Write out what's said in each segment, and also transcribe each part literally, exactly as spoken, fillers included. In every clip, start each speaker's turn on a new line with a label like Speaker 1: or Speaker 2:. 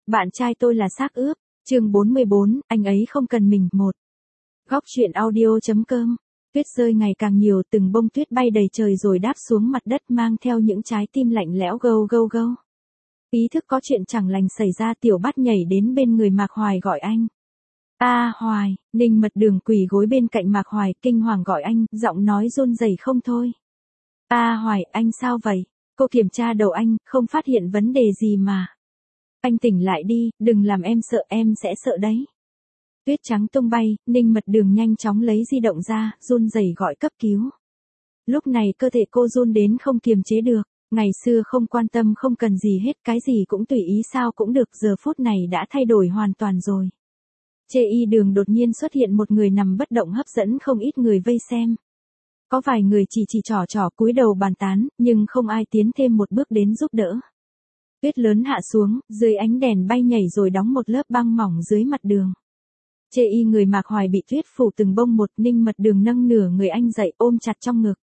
Speaker 1: Bạn trai tôi là xác ướp, chương bốn mươi bốn, anh ấy không cần mình, một. Góc truyện audio.com. Tuyết rơi ngày càng nhiều, từng bông tuyết bay đầy trời rồi đáp xuống mặt đất mang theo những trái tim lạnh lẽo gâu gâu gâu. Ý thức có chuyện chẳng lành xảy ra, Tiểu Bát nhảy đến bên người Mạc Hoài gọi anh. A Hoài, Ninh Mật Đường quỳ gối bên cạnh Mạc Hoài, kinh hoàng gọi anh, giọng nói run rẩy không thôi. A Hoài, anh sao vậy? Cô kiểm tra đầu anh, không phát hiện vấn đề gì mà. Anh tỉnh lại đi, đừng làm em sợ, em sẽ sợ đấy. Tuyết trắng tung bay, Ninh Mật Đường nhanh chóng lấy di động ra, run rẩy gọi cấp cứu. Lúc này cơ thể cô run đến không kiềm chế được, ngày xưa không quan tâm không cần gì hết, cái gì cũng tùy ý sao cũng được, giờ phút này đã thay đổi hoàn toàn rồi. Trên y đường đột nhiên xuất hiện một người nằm bất động hấp dẫn không ít người vây xem. Có vài người chỉ chỉ trò trò cúi đầu bàn tán, nhưng không ai tiến thêm một bước đến giúp đỡ. Tuyết lớn hạ xuống, dưới ánh đèn bay nhảy rồi đóng một lớp băng mỏng dưới mặt đường. Chê y người Mạc Hoài bị tuyết phủ từng bông một, Ninh Mật Đường nâng nửa người anh dậy ôm chặt trong ngực.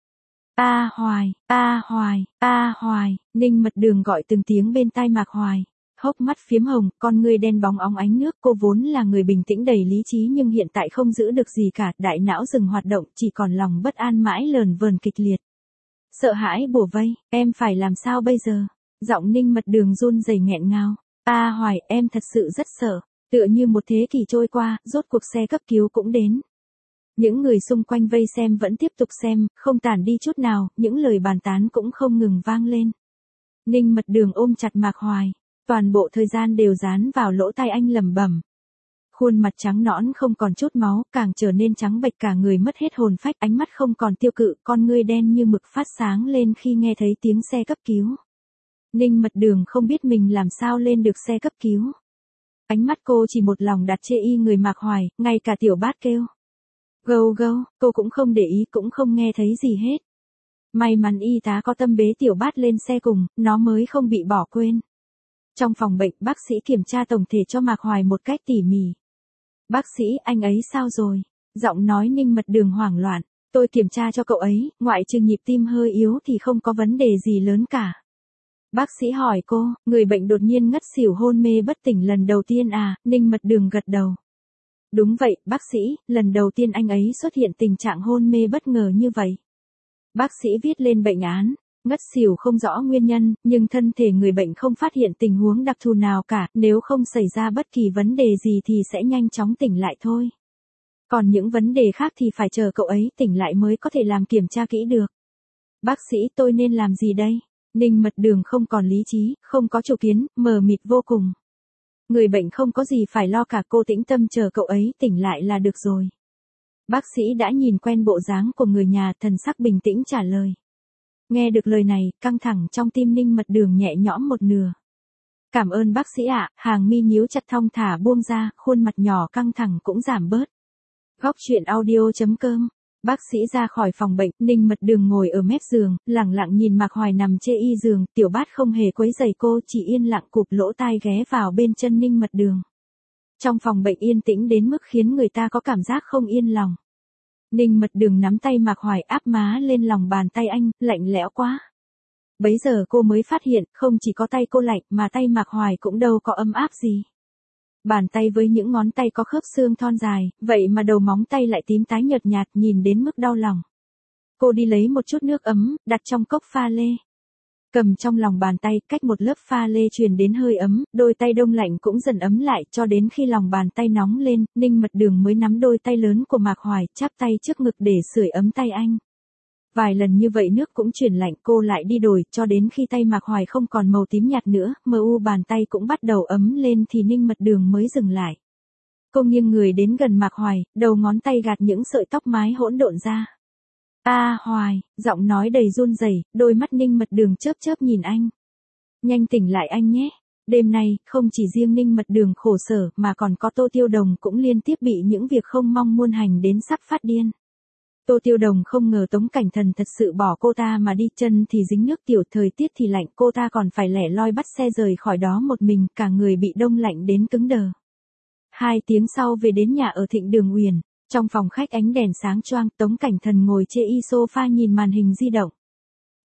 Speaker 1: A Hoài, A Hoài, A Hoài, Ninh Mật Đường gọi từng tiếng bên tai Mạc Hoài. Hốc mắt phiếm hồng, con ngươi đen bóng óng ánh nước, cô vốn là người bình tĩnh đầy lý trí nhưng hiện tại không giữ được gì cả, đại não dừng hoạt động, chỉ còn lòng bất an mãi lờn vờn kịch liệt. Sợ hãi bủa vây, em phải làm sao bây giờ? Giọng Ninh Mật Đường run rẩy nghẹn ngào. A Hoài, em thật sự rất sợ. Tựa như một thế kỷ trôi qua, rốt cuộc xe cấp cứu cũng đến. Những người xung quanh vây xem vẫn tiếp tục xem, không tản đi chút nào, những lời bàn tán cũng không ngừng vang lên. Ninh Mật Đường ôm chặt Mạc Hoài, toàn bộ thời gian đều dán vào lỗ tai anh lẩm bẩm. Khuôn mặt trắng nõn không còn chút máu, càng trở nên trắng bệch, cả người mất hết hồn phách, ánh mắt không còn tiêu cự, con ngươi đen như mực phát sáng lên khi nghe thấy tiếng xe cấp cứu. Ninh Mật Đường không biết mình làm sao lên được xe cấp cứu. Ánh mắt cô chỉ một lòng đặt chê y người Mạc Hoài, ngay cả Tiểu Bát kêu. Gâu gâu, cô cũng không để ý, cũng không nghe thấy gì hết. May mắn y tá có tâm bế Tiểu Bát lên xe cùng, nó mới không bị bỏ quên. Trong phòng bệnh, bác sĩ kiểm tra tổng thể cho Mạc Hoài một cách tỉ mỉ. Bác sĩ, anh ấy sao rồi? Giọng nói Ninh Mật Đường hoảng loạn. Tôi kiểm tra cho cậu ấy, ngoại trừ nhịp tim hơi yếu thì không có vấn đề gì lớn cả. Bác sĩ hỏi cô, người bệnh đột nhiên ngất xỉu hôn mê bất tỉnh lần đầu tiên à? Ninh Mật Đường gật đầu. Đúng vậy, bác sĩ, lần đầu tiên anh ấy xuất hiện tình trạng hôn mê bất ngờ như vậy. Bác sĩ viết lên bệnh án, ngất xỉu không rõ nguyên nhân, nhưng thân thể người bệnh không phát hiện tình huống đặc thù nào cả, nếu không xảy ra bất kỳ vấn đề gì thì sẽ nhanh chóng tỉnh lại thôi. Còn những vấn đề khác thì phải chờ cậu ấy tỉnh lại mới có thể làm kiểm tra kỹ được. Bác sĩ, tôi nên làm gì đây? Ninh Mật Đường không còn lý trí, không có chủ kiến, mờ mịt vô cùng. Người bệnh không có gì phải lo cả, cô tĩnh tâm chờ cậu ấy tỉnh lại là được rồi. Bác sĩ đã nhìn quen bộ dáng của người nhà, thần sắc bình tĩnh trả lời. Nghe được lời này, căng thẳng trong tim Ninh Mật Đường nhẹ nhõm một nửa. Cảm ơn bác sĩ ạ, hàng mi nhíu chặt thong thả buông ra, khuôn mặt nhỏ căng thẳng cũng giảm bớt. Góc truyện audio.com. Bác sĩ ra khỏi phòng bệnh, Ninh Mật Đường ngồi ở mép giường, lẳng lặng nhìn Mạc Hoài nằm chê y giường, Tiểu Bát không hề quấy rầy cô, chỉ yên lặng cụp lỗ tai ghé vào bên chân Ninh Mật Đường. Trong phòng bệnh yên tĩnh đến mức khiến người ta có cảm giác không yên lòng. Ninh Mật Đường nắm tay Mạc Hoài áp má lên lòng bàn tay anh, lạnh lẽo quá. Bấy giờ cô mới phát hiện, không chỉ có tay cô lạnh mà tay Mạc Hoài cũng đâu có ấm áp gì. Bàn tay với những ngón tay có khớp xương thon dài, vậy mà đầu móng tay lại tím tái nhợt nhạt, nhìn đến mức đau lòng. Cô đi lấy một chút nước ấm, đặt trong cốc pha lê. Cầm trong lòng bàn tay, cách một lớp pha lê truyền đến hơi ấm, đôi tay đông lạnh cũng dần ấm lại, cho đến khi lòng bàn tay nóng lên, Ninh Mật Đường mới nắm đôi tay lớn của Mạc Hoài, chắp tay trước ngực để sưởi ấm tay anh. Vài lần như vậy nước cũng chuyển lạnh, cô lại đi đổi, cho đến khi tay Mạc Hoài không còn màu tím nhạt nữa, mờ u bàn tay cũng bắt đầu ấm lên thì Ninh Mật Đường mới dừng lại. Cô nghiêng người đến gần Mạc Hoài, đầu ngón tay gạt những sợi tóc mái hỗn độn ra. A Hoài, giọng nói đầy run rẩy, đôi mắt Ninh Mật Đường chớp chớp nhìn anh. Nhanh tỉnh lại anh nhé. Đêm nay, không chỉ riêng Ninh Mật Đường khổ sở mà còn có Tô Tiêu Đồng cũng liên tiếp bị những việc không mong muôn hành đến sắp phát điên. Tô Tiêu Đồng không ngờ Tống Cảnh Thần thật sự bỏ cô ta mà đi, chân thì dính nước tiểu, thời tiết thì lạnh, cô ta còn phải lẻ loi bắt xe rời khỏi đó một mình, cả người bị đông lạnh đến cứng đờ. Hai tiếng sau về đến nhà ở Thịnh Đường Uyển, trong phòng khách ánh đèn sáng choang, Tống Cảnh Thần ngồi chê y sofa nhìn màn hình di động.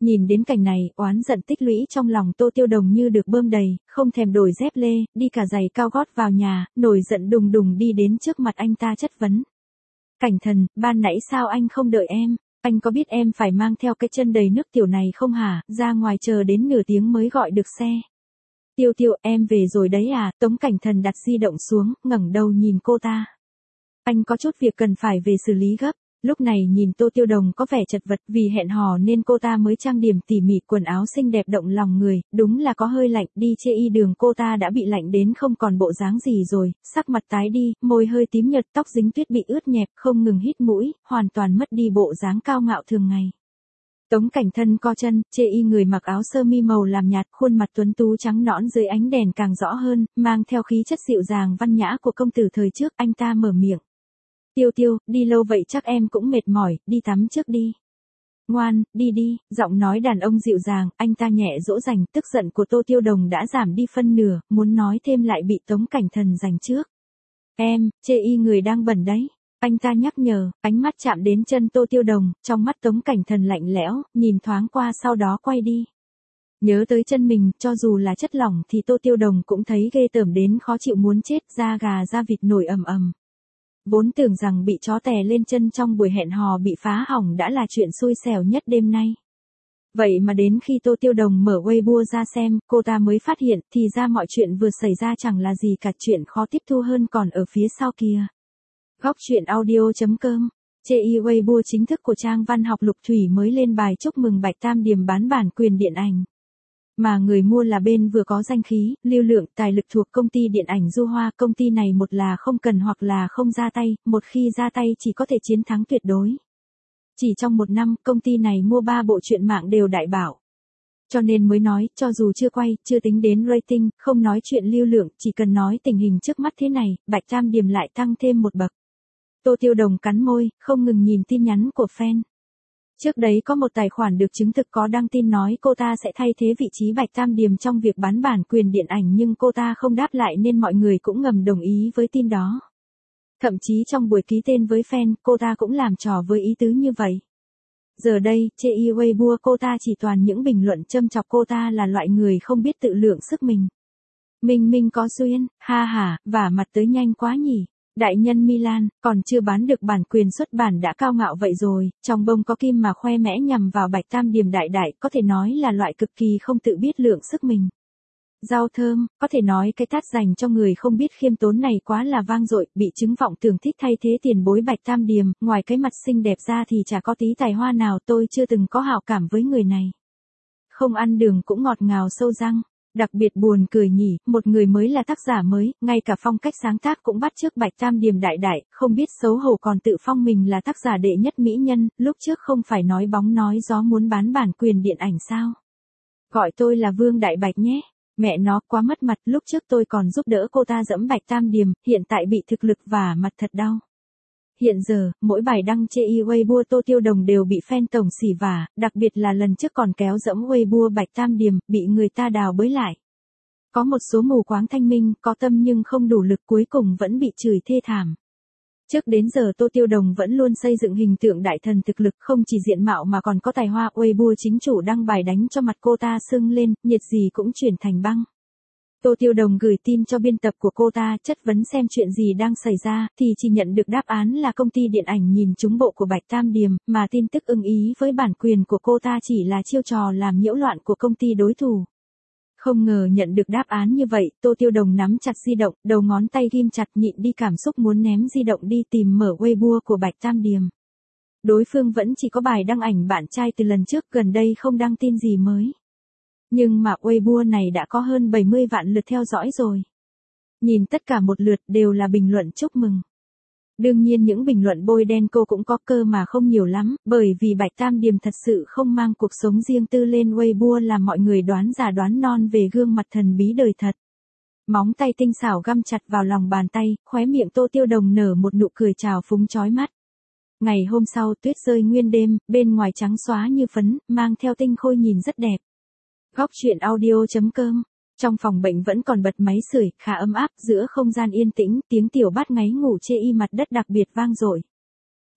Speaker 1: Nhìn đến cảnh này, oán giận tích lũy trong lòng Tô Tiêu Đồng như được bơm đầy, không thèm đổi dép lê, đi cả giày cao gót vào nhà, nổi giận đùng đùng đi đến trước mặt anh ta chất vấn. Cảnh Thần, ban nãy sao anh không đợi em? Anh có biết em phải mang theo cái chân đầy nước tiểu này không hả? Ra ngoài chờ đến nửa tiếng mới gọi được xe. Tiêu Tiêu, em về rồi đấy à? Tống Cảnh Thần đặt di động xuống, ngẩng đầu nhìn cô ta. Anh có chút việc cần phải về xử lý gấp. Lúc này nhìn Tô Tiêu Đồng có vẻ chật vật vì hẹn hò nên cô ta mới trang điểm tỉ mỉ, quần áo xinh đẹp động lòng người, đúng là có hơi lạnh, đi chê y đường cô ta đã bị lạnh đến không còn bộ dáng gì rồi, sắc mặt tái đi, môi hơi tím nhợt, tóc dính tuyết bị ướt nhẹp, không ngừng hít mũi, hoàn toàn mất đi bộ dáng cao ngạo thường ngày. Tống Cảnh Thân co chân, chê y người mặc áo sơ mi màu làm nhạt, khuôn mặt tuấn tú trắng nõn dưới ánh đèn càng rõ hơn, mang theo khí chất dịu dàng văn nhã của công tử thời trước, anh ta mở miệng. Tiêu Tiêu, đi lâu vậy chắc em cũng mệt mỏi, đi tắm trước đi. Ngoan, đi đi, giọng nói đàn ông dịu dàng, anh ta nhẹ dỗ dành, tức giận của Tô Tiêu Đồng đã giảm đi phân nửa, muốn nói thêm lại bị Tống Cảnh Thần giành trước. Em, chê y người đang bẩn đấy. Anh ta nhắc nhở, ánh mắt chạm đến chân Tô Tiêu Đồng, trong mắt Tống Cảnh Thần lạnh lẽo, nhìn thoáng qua sau đó quay đi. Nhớ tới chân mình, cho dù là chất lỏng thì Tô Tiêu Đồng cũng thấy ghê tởm đến khó chịu muốn chết, da gà da vịt nổi ầm ầm. Vốn tưởng rằng bị chó tè lên chân trong buổi hẹn hò bị phá hỏng đã là chuyện xui xẻo nhất đêm nay. Vậy mà đến khi Tô Tiêu Đồng mở Weibo ra xem, cô ta mới phát hiện thì ra mọi chuyện vừa xảy ra chẳng là gì cả, chuyện khó tiếp thu hơn còn ở phía sau kia. Góc truyện audio chấm com. Chê y Weibo chính thức của trang văn học Lục Thủy mới lên bài chúc mừng Bạch Tam Điềm bán bản quyền điện ảnh. Mà người mua là bên vừa có danh khí, lưu lượng, tài lực thuộc công ty điện ảnh Du Hoa. Công ty này một là không cần hoặc là không ra tay, một khi ra tay chỉ có thể chiến thắng tuyệt đối. Chỉ trong một năm, công ty này mua ba bộ truyện mạng đều đại bảo. Cho nên mới nói, cho dù chưa quay, chưa tính đến rating, không nói chuyện lưu lượng, chỉ cần nói tình hình trước mắt thế này, Bạch Tam Điềm lại tăng thêm một bậc. Tô Tiêu Đồng cắn môi, không ngừng nhìn tin nhắn của fan. Trước đấy có một tài khoản được chứng thực có đăng tin nói cô ta sẽ thay thế vị trí Bạch Tam Điềm trong việc bán bản quyền điện ảnh nhưng cô ta không đáp lại nên mọi người cũng ngầm đồng ý với tin đó. Thậm chí trong buổi ký tên với fan, cô ta cũng làm trò với ý tứ như vậy. Giờ đây, chê y Weibo cô ta chỉ toàn những bình luận châm chọc cô ta là loại người không biết tự lượng sức mình. Minh Minh có duyên, ha ha, vả mặt tới nhanh quá nhỉ. Đại nhân Milan, còn chưa bán được bản quyền xuất bản đã cao ngạo vậy rồi, trong bông có kim mà khoe mẽ nhằm vào Bạch Tam Điềm đại đại, có thể nói là loại cực kỳ không tự biết lượng sức mình. Rau thơm, có thể nói cái tát dành cho người không biết khiêm tốn này quá là vang dội, bị chứng vọng tưởng thích thay thế tiền bối Bạch Tam Điềm, ngoài cái mặt xinh đẹp ra thì chả có tí tài hoa nào, tôi chưa từng có hảo cảm với người này. Không ăn đường cũng ngọt ngào sâu răng. Đặc biệt buồn cười nhỉ, một người mới là tác giả mới, ngay cả phong cách sáng tác cũng bắt chước Bạch Tam Điềm đại đại, không biết xấu hổ còn tự phong mình là tác giả đệ nhất mỹ nhân, lúc trước không phải nói bóng nói gió muốn bán bản quyền điện ảnh sao? Gọi tôi là Vương Đại Bạch nhé. Mẹ nó quá mất mặt, lúc trước tôi còn giúp đỡ cô ta dẫm Bạch Tam Điềm, hiện tại bị thực lực vả mặt thật đau. Hiện giờ, mỗi bài đăng chê y Weibo Tô Tiêu Đồng đều bị fan tổng xỉ vả, đặc biệt là lần trước còn kéo dẫm Weibo Bạch Tam Điềm, bị người ta đào bới lại. Có một số mù quáng thanh minh, có tâm nhưng không đủ lực cuối cùng vẫn bị chửi thê thảm. Trước đến giờ Tô Tiêu Đồng vẫn luôn xây dựng hình tượng đại thần thực lực, không chỉ diện mạo mà còn có tài hoa. Weibo chính chủ đăng bài đánh cho mặt cô ta sưng lên, nhiệt gì cũng chuyển thành băng. Tô Tiêu Đồng gửi tin cho biên tập của cô ta, chất vấn xem chuyện gì đang xảy ra, thì chỉ nhận được đáp án là công ty điện ảnh nhìn trúng bộ của Bạch Tam Điềm, mà tin tức ưng ý với bản quyền của cô ta chỉ là chiêu trò làm nhiễu loạn của công ty đối thủ. Không ngờ nhận được đáp án như vậy, Tô Tiêu Đồng nắm chặt di động, đầu ngón tay ghim chặt nhịn đi cảm xúc muốn ném di động đi tìm mở Weibo của Bạch Tam Điềm. Đối phương vẫn chỉ có bài đăng ảnh bạn trai từ lần trước, gần đây không đăng tin gì mới. Nhưng mà Weibo này đã có hơn bảy mươi vạn lượt theo dõi rồi. Nhìn tất cả một lượt đều là bình luận chúc mừng. Đương nhiên những bình luận bôi đen cô cũng có cơ mà không nhiều lắm, bởi vì Bạch Tam Điềm thật sự không mang cuộc sống riêng tư lên Weibo làm mọi người đoán già đoán non về gương mặt thần bí đời thật. Móng tay tinh xảo găm chặt vào lòng bàn tay, khóe miệng Tô Tiêu Đồng nở một nụ cười trào phúng chói mắt. Ngày hôm sau tuyết rơi nguyên đêm, bên ngoài trắng xóa như phấn, mang theo tinh khôi nhìn rất đẹp. Góc truyện audio chấm com. Trong phòng bệnh vẫn còn bật máy sưởi, khá ấm áp, giữa không gian yên tĩnh, tiếng tiểu bát ngáy ngủ chê y mặt đất đặc biệt vang dội.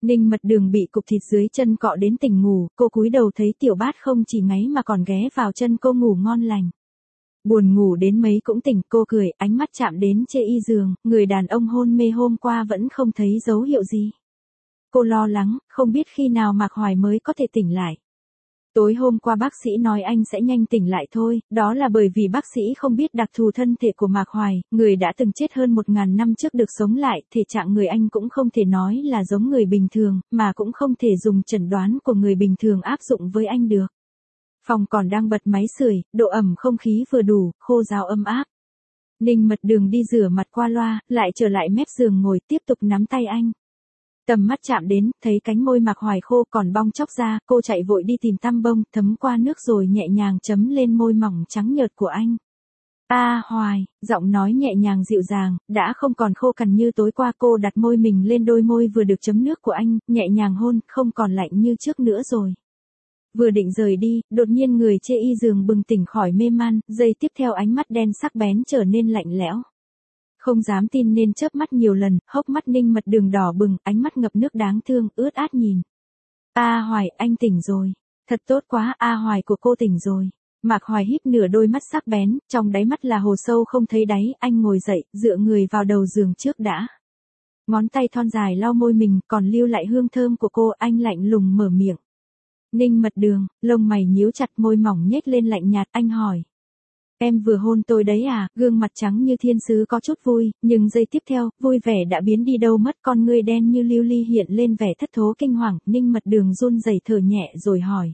Speaker 1: Ninh Mật Đường bị cục thịt dưới chân cọ đến tỉnh ngủ, cô cúi đầu thấy Tiểu Bát không chỉ ngáy mà còn ghé vào chân cô ngủ ngon lành. Buồn ngủ đến mấy cũng tỉnh, cô cười, ánh mắt chạm đến chê y giường, người đàn ông hôn mê hôm qua vẫn không thấy dấu hiệu gì. Cô lo lắng, không biết khi nào Mạc Hoài mới có thể tỉnh lại. Tối hôm qua bác sĩ nói anh sẽ nhanh tỉnh lại thôi, đó là bởi vì bác sĩ không biết đặc thù thân thể của Mạc Hoài, người đã từng chết hơn một ngàn năm trước được sống lại, thể trạng người anh cũng không thể nói là giống người bình thường, mà cũng không thể dùng chẩn đoán của người bình thường áp dụng với anh được. Phòng còn đang bật máy sưởi, độ ẩm không khí vừa đủ, khô ráo ấm áp. Ninh Mật Đường đi rửa mặt qua loa, lại trở lại mép giường ngồi tiếp tục nắm tay anh. Tầm mắt chạm đến, thấy cánh môi Mạc Hoài khô còn bong chóc ra, cô chạy vội đi tìm tăm bông, thấm qua nước rồi nhẹ nhàng chấm lên môi mỏng trắng nhợt của anh. A Hoài, giọng nói nhẹ nhàng dịu dàng, đã không còn khô cằn như tối qua. Cô đặt môi mình lên đôi môi vừa được chấm nước của anh, nhẹ nhàng hôn, không còn lạnh như trước nữa rồi. Vừa định rời đi, đột nhiên người chê y giường bừng tỉnh khỏi mê man, giây tiếp theo ánh mắt đen sắc bén trở nên lạnh lẽo. Không dám tin nên chớp mắt nhiều lần, hốc mắt Ninh Mật Đường đỏ bừng, ánh mắt ngập nước đáng thương, ướt át nhìn. A Hoài, anh tỉnh rồi. Thật tốt quá, A Hoài của cô tỉnh rồi. Mạc Hoài híp nửa đôi mắt sắc bén, trong đáy mắt là hồ sâu không thấy đáy, anh ngồi dậy, dựa người vào đầu giường trước đã. Ngón tay thon dài lau môi mình, còn lưu lại hương thơm của cô, anh lạnh lùng mở miệng. Ninh Mật Đường, lông mày nhíu chặt, môi mỏng nhếch lên lạnh nhạt, anh hỏi. Em vừa hôn tôi đấy à? Gương mặt trắng như thiên sứ có chút vui, nhưng giây tiếp theo, vui vẻ đã biến đi đâu mất, con ngươi đen như lưu ly hiện lên vẻ thất thố kinh hoàng. Ninh Mật Đường run rẩy thở nhẹ rồi hỏi.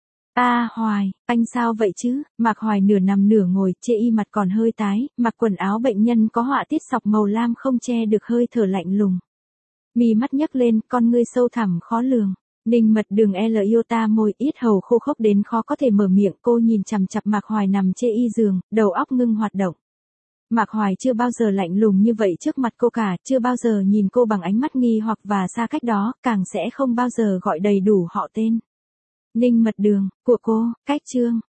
Speaker 1: A Hoài, anh sao vậy chứ? Mạc Hoài nửa nằm nửa ngồi, chê y mặt còn hơi tái, mặc quần áo bệnh nhân có họa tiết sọc màu lam không che được hơi thở lạnh lùng. Mí mắt nhấc lên, con ngươi sâu thẳm khó lường. Ninh Mật Đường L iota môi, yết hầu khô khốc đến khó có thể mở miệng, cô nhìn chằm chằm Mạc Hoài nằm chê y giường, đầu óc ngưng hoạt động. Mạc Hoài chưa bao giờ lạnh lùng như vậy trước mặt cô cả, chưa bao giờ nhìn cô bằng ánh mắt nghi hoặc và xa cách đó, càng sẽ không bao giờ gọi đầy đủ họ tên. Ninh Mật Đường, của cô, cách chương.